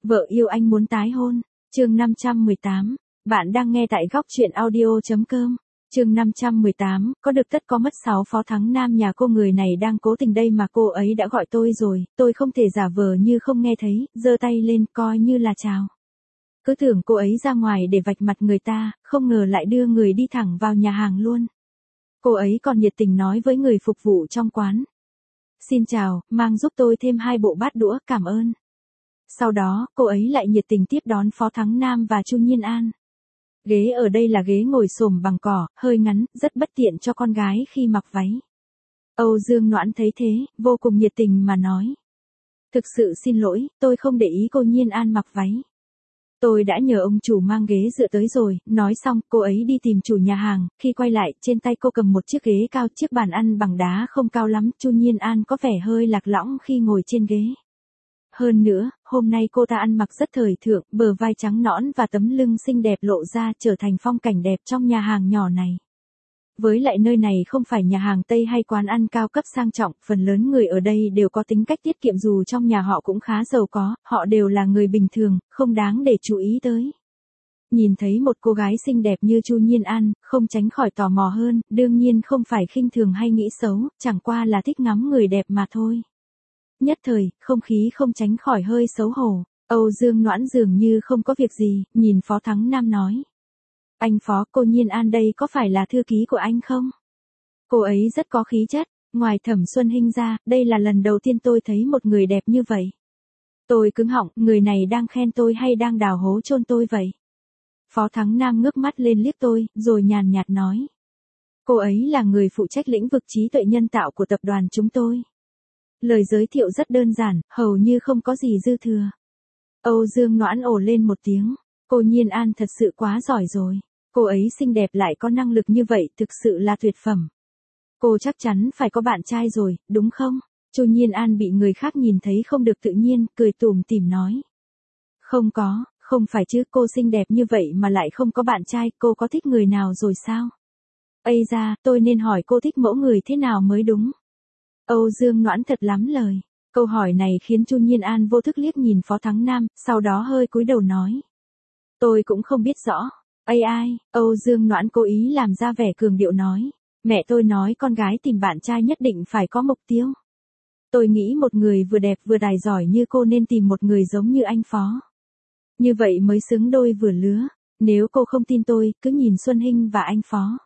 Vợ yêu anh muốn tái hôn. Chương 518. Bạn đang nghe tại góc truyện audio.com. Chương 518, có được tất có mất 6 Phó Thắng Nam nhà cô người này đang cố tình đây mà cô ấy đã gọi tôi rồi, tôi không thể giả vờ như không nghe thấy, giơ tay lên coi như là chào. Cứ tưởng cô ấy ra ngoài để vạch mặt người ta, không ngờ lại đưa người đi thẳng vào nhà hàng luôn. Cô ấy còn nhiệt tình nói với người phục vụ trong quán. Xin chào, mang giúp tôi thêm 2 bộ bát đũa, cảm ơn. Sau đó, cô ấy lại nhiệt tình tiếp đón Phó Thắng Nam và Chu Nhiên An. Ghế ở đây là ghế ngồi xổm bằng cỏ, hơi ngắn, rất bất tiện cho con gái khi mặc váy. Âu Dương Noãn thấy thế, vô cùng nhiệt tình mà nói. Thực sự xin lỗi, tôi không để ý cô Nhiên An mặc váy. Tôi đã nhờ ông chủ mang ghế dựa tới rồi, nói xong, cô ấy đi tìm chủ nhà hàng, khi quay lại, trên tay cô cầm một chiếc ghế cao, chiếc bàn ăn bằng đá không cao lắm, Chu Nhiên An có vẻ hơi lạc lõng khi ngồi trên ghế. Hơn nữa, hôm nay cô ta ăn mặc rất thời thượng, bờ vai trắng nõn và tấm lưng xinh đẹp lộ ra trở thành phong cảnh đẹp trong nhà hàng nhỏ này. Với lại nơi này không phải nhà hàng Tây hay quán ăn cao cấp sang trọng, phần lớn người ở đây đều có tính cách tiết kiệm dù trong nhà họ cũng khá giàu có, họ đều là người bình thường, không đáng để chú ý tới. Nhìn thấy một cô gái xinh đẹp như Chu Nhiên An, không tránh khỏi tò mò hơn, đương nhiên không phải khinh thường hay nghĩ xấu, chẳng qua là thích ngắm người đẹp mà thôi. Nhất thời, không khí không tránh khỏi hơi xấu hổ, Âu Dương Noãn dường như không có việc gì, nhìn Phó Thắng Nam nói. Anh Phó, cô Nhiên An đây có phải là thư ký của anh không? Cô ấy rất có khí chất, ngoài Thẩm Xuân Hinh ra, đây là lần đầu tiên tôi thấy một người đẹp như vậy. Tôi cứng họng, người này đang khen tôi hay đang đào hố chôn tôi vậy? Phó Thắng Nam ngước mắt lên liếc tôi, rồi nhàn nhạt nói. Cô ấy là người phụ trách lĩnh vực trí tuệ nhân tạo của tập đoàn chúng tôi. Lời giới thiệu rất đơn giản, hầu như không có gì dư thừa. Âu Dương Noãn ồ lên một tiếng. Cô Nhiên An thật sự quá giỏi rồi. Cô ấy xinh đẹp lại có năng lực như vậy, thực sự là tuyệt phẩm. Cô chắc chắn phải có bạn trai rồi, đúng không? Chu Nhiên An bị người khác nhìn thấy không được tự nhiên, cười tủm tỉm nói. Không có, không phải chứ, cô xinh đẹp như vậy mà lại không có bạn trai, cô có thích người nào rồi sao? Ây da, tôi nên hỏi cô thích mẫu người thế nào mới đúng. Âu Dương Noãn thật lắm lời. Câu hỏi này khiến Chu Nhiên An vô thức liếc nhìn Phó Thắng Nam, sau đó hơi cúi đầu nói. Tôi cũng không biết rõ. Ai, Âu Dương Noãn cố ý làm ra vẻ cường điệu nói. Mẹ tôi nói con gái tìm bạn trai nhất định phải có mục tiêu. Tôi nghĩ một người vừa đẹp vừa tài giỏi như cô nên tìm một người giống như anh Phó. Như vậy mới xứng đôi vừa lứa. Nếu cô không tin tôi, cứ nhìn Xuân Hinh và anh Phó.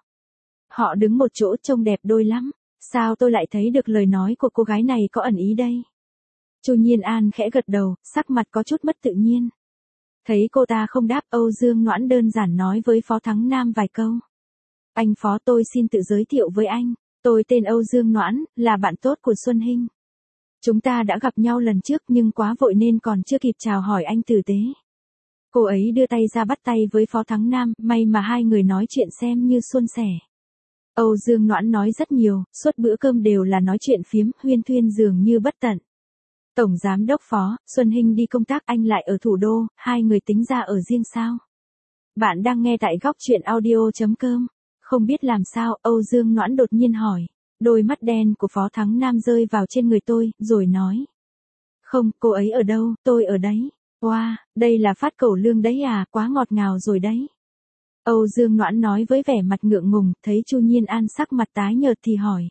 Họ đứng một chỗ trông đẹp đôi lắm. Sao tôi lại thấy được lời nói của cô gái này có ẩn ý đây? Chu Nhiên An khẽ gật đầu, sắc mặt có chút mất tự nhiên. Thấy cô ta không đáp, Âu Dương Noãn đơn giản nói với Phó Thắng Nam vài câu. Anh Phó, tôi xin tự giới thiệu với anh. Tôi tên Âu Dương Noãn, là bạn tốt của Xuân Hinh. Chúng ta đã gặp nhau lần trước nhưng quá vội nên còn chưa kịp chào hỏi anh tử tế. Cô ấy đưa tay ra bắt tay với Phó Thắng Nam, may mà hai người nói chuyện xem như suôn sẻ. Âu Dương Noãn nói rất nhiều, suốt bữa cơm đều là nói chuyện phiếm, huyên thuyên dường như bất tận. Tổng Giám đốc Phó, Xuân Hinh đi công tác, anh lại ở thủ đô, hai người tính ra ở riêng sao? Bạn đang nghe tại góc truyện audio.com. Không biết làm sao, Âu Dương Noãn đột nhiên hỏi. Đôi mắt đen của Phó Thắng Nam rơi vào trên người tôi, rồi nói. Không, cô ấy ở đâu, tôi ở đấy. Wow, đây là phát cẩu lương đấy à, quá ngọt ngào rồi đấy. Âu Dương Noãn nói với vẻ mặt ngượng ngùng, thấy Chu Nhiên An sắc mặt tái nhợt thì hỏi.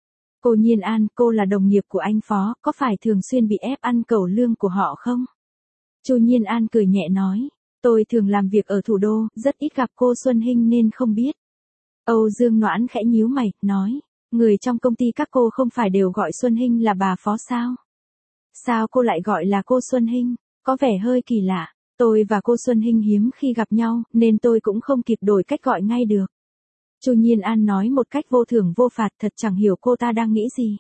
Cô Nhiên An, cô là đồng nghiệp của anh Phó, có phải thường xuyên bị ép ăn cẩu lương của họ không? Chu Nhiên An cười nhẹ nói. Tôi thường làm việc ở thủ đô, rất ít gặp cô Xuân Hinh nên không biết. Âu Dương Noãn khẽ nhíu mày, nói. Người trong công ty các cô không phải đều gọi Xuân Hinh là bà Phó sao? Sao cô lại gọi là cô Xuân Hinh? Có vẻ hơi kỳ lạ. Tôi và cô Xuân Hinh hiếm khi gặp nhau, nên tôi cũng không kịp đổi cách gọi ngay được. Chu Nhiên An nói một cách vô thưởng vô phạt, thật chẳng hiểu cô ta đang nghĩ gì.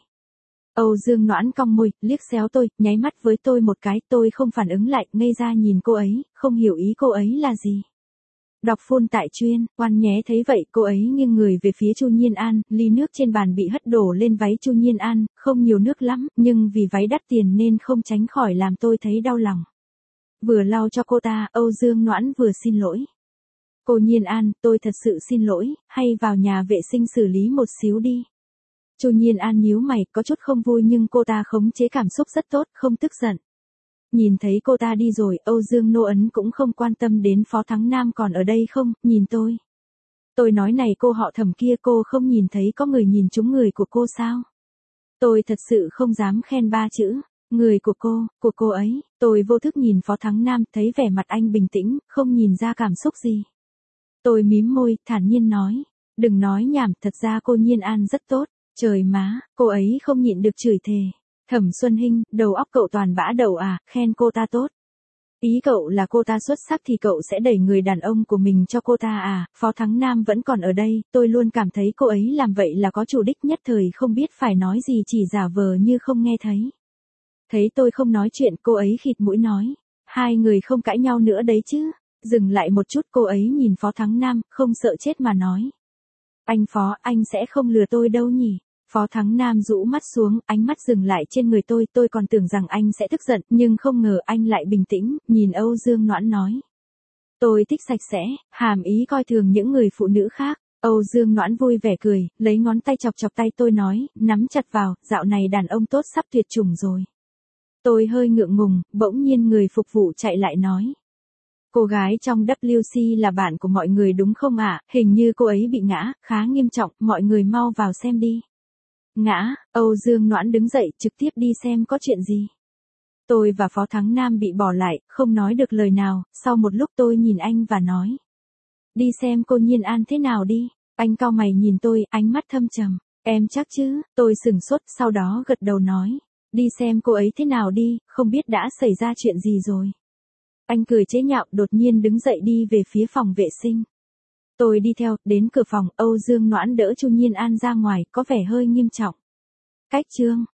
Âu Dương Noãn cong môi, liếc xéo tôi, nháy mắt với tôi một cái, tôi không phản ứng lại, ngây ra nhìn cô ấy, không hiểu ý cô ấy là gì. Đọc phun tại chuyên, Oan nhé thấy vậy, cô ấy nghiêng người về phía Chu Nhiên An, ly nước trên bàn bị hất đổ lên váy Chu Nhiên An, không nhiều nước lắm, nhưng vì váy đắt tiền nên không tránh khỏi làm tôi thấy đau lòng. Vừa lau cho cô ta, Âu Dương Noãn vừa xin lỗi. Cô Nhiên An, tôi thật sự xin lỗi, hay vào nhà vệ sinh xử lý một xíu đi. Chu Nhiên An nhíu mày, có chút không vui nhưng cô ta khống chế cảm xúc rất tốt, không tức giận. nhìn thấy cô ta đi rồi, Âu Dương Nô Ấn cũng không quan tâm đến Phó Thắng Nam còn ở đây không, nhìn tôi. Tôi nói này cô họ Thẩm kia, cô không nhìn thấy có người nhìn trúng người của cô sao? Tôi thật sự không dám khen ba chữ. Người của cô ấy. Tôi vô thức nhìn Phó Thắng Nam, thấy vẻ mặt anh bình tĩnh, không nhìn ra cảm xúc gì. Tôi mím môi, thản nhiên nói. Đừng nói nhảm, thật ra cô Nhiên An rất tốt. Trời má, cô ấy không nhịn được chửi thề. Thẩm Xuân Hinh, đầu óc cậu toàn bã đậu à, khen cô ta tốt. Ý cậu là cô ta xuất sắc thì cậu sẽ đẩy người đàn ông của mình cho cô ta à? Phó Thắng Nam vẫn còn ở đây, tôi luôn cảm thấy cô ấy làm vậy là có chủ đích, nhất thời không biết phải nói gì, chỉ giả vờ như không nghe thấy. Thấy tôi không nói chuyện, cô ấy khịt mũi nói. Hai người không cãi nhau nữa đấy chứ? Dừng lại một chút, cô ấy nhìn Phó Thắng Nam, không sợ chết mà nói. Anh Phó, anh sẽ không lừa tôi đâu nhỉ? Phó Thắng Nam rũ mắt xuống, ánh mắt dừng lại trên người tôi còn tưởng rằng anh sẽ tức giận, nhưng không ngờ anh lại bình tĩnh, nhìn Âu Dương Noãn nói. Tôi thích sạch sẽ, hàm ý coi thường những người phụ nữ khác. Âu Dương Noãn vui vẻ cười, lấy ngón tay chọc chọc tay tôi nói, nắm chặt vào, dạo này đàn ông tốt sắp tuyệt chủng rồi. Tôi hơi ngượng ngùng, bỗng nhiên người phục vụ chạy lại nói. Cô gái trong WC là bạn của mọi người đúng không ạ? Hình như cô ấy bị ngã, khá nghiêm trọng, mọi người mau vào xem đi. Ngã, Âu Dương Noãn đứng dậy, trực tiếp đi xem có chuyện gì. Tôi và Phó Thắng Nam bị bỏ lại, không nói được lời nào, sau một lúc tôi nhìn anh và nói. Đi xem cô Nhiên An thế nào đi. Anh cau mày nhìn tôi, ánh mắt thâm trầm. Em chắc chứ? Tôi sửng sốt, sau đó gật đầu nói. Đi xem cô ấy thế nào đi, không biết đã xảy ra chuyện gì rồi. Anh cười chế nhạo, đột nhiên đứng dậy đi về phía phòng vệ sinh. Tôi đi theo, đến cửa phòng, Âu Dương Noãn đỡ Chu Nhiên An ra ngoài, có vẻ hơi nghiêm trọng. Cách chương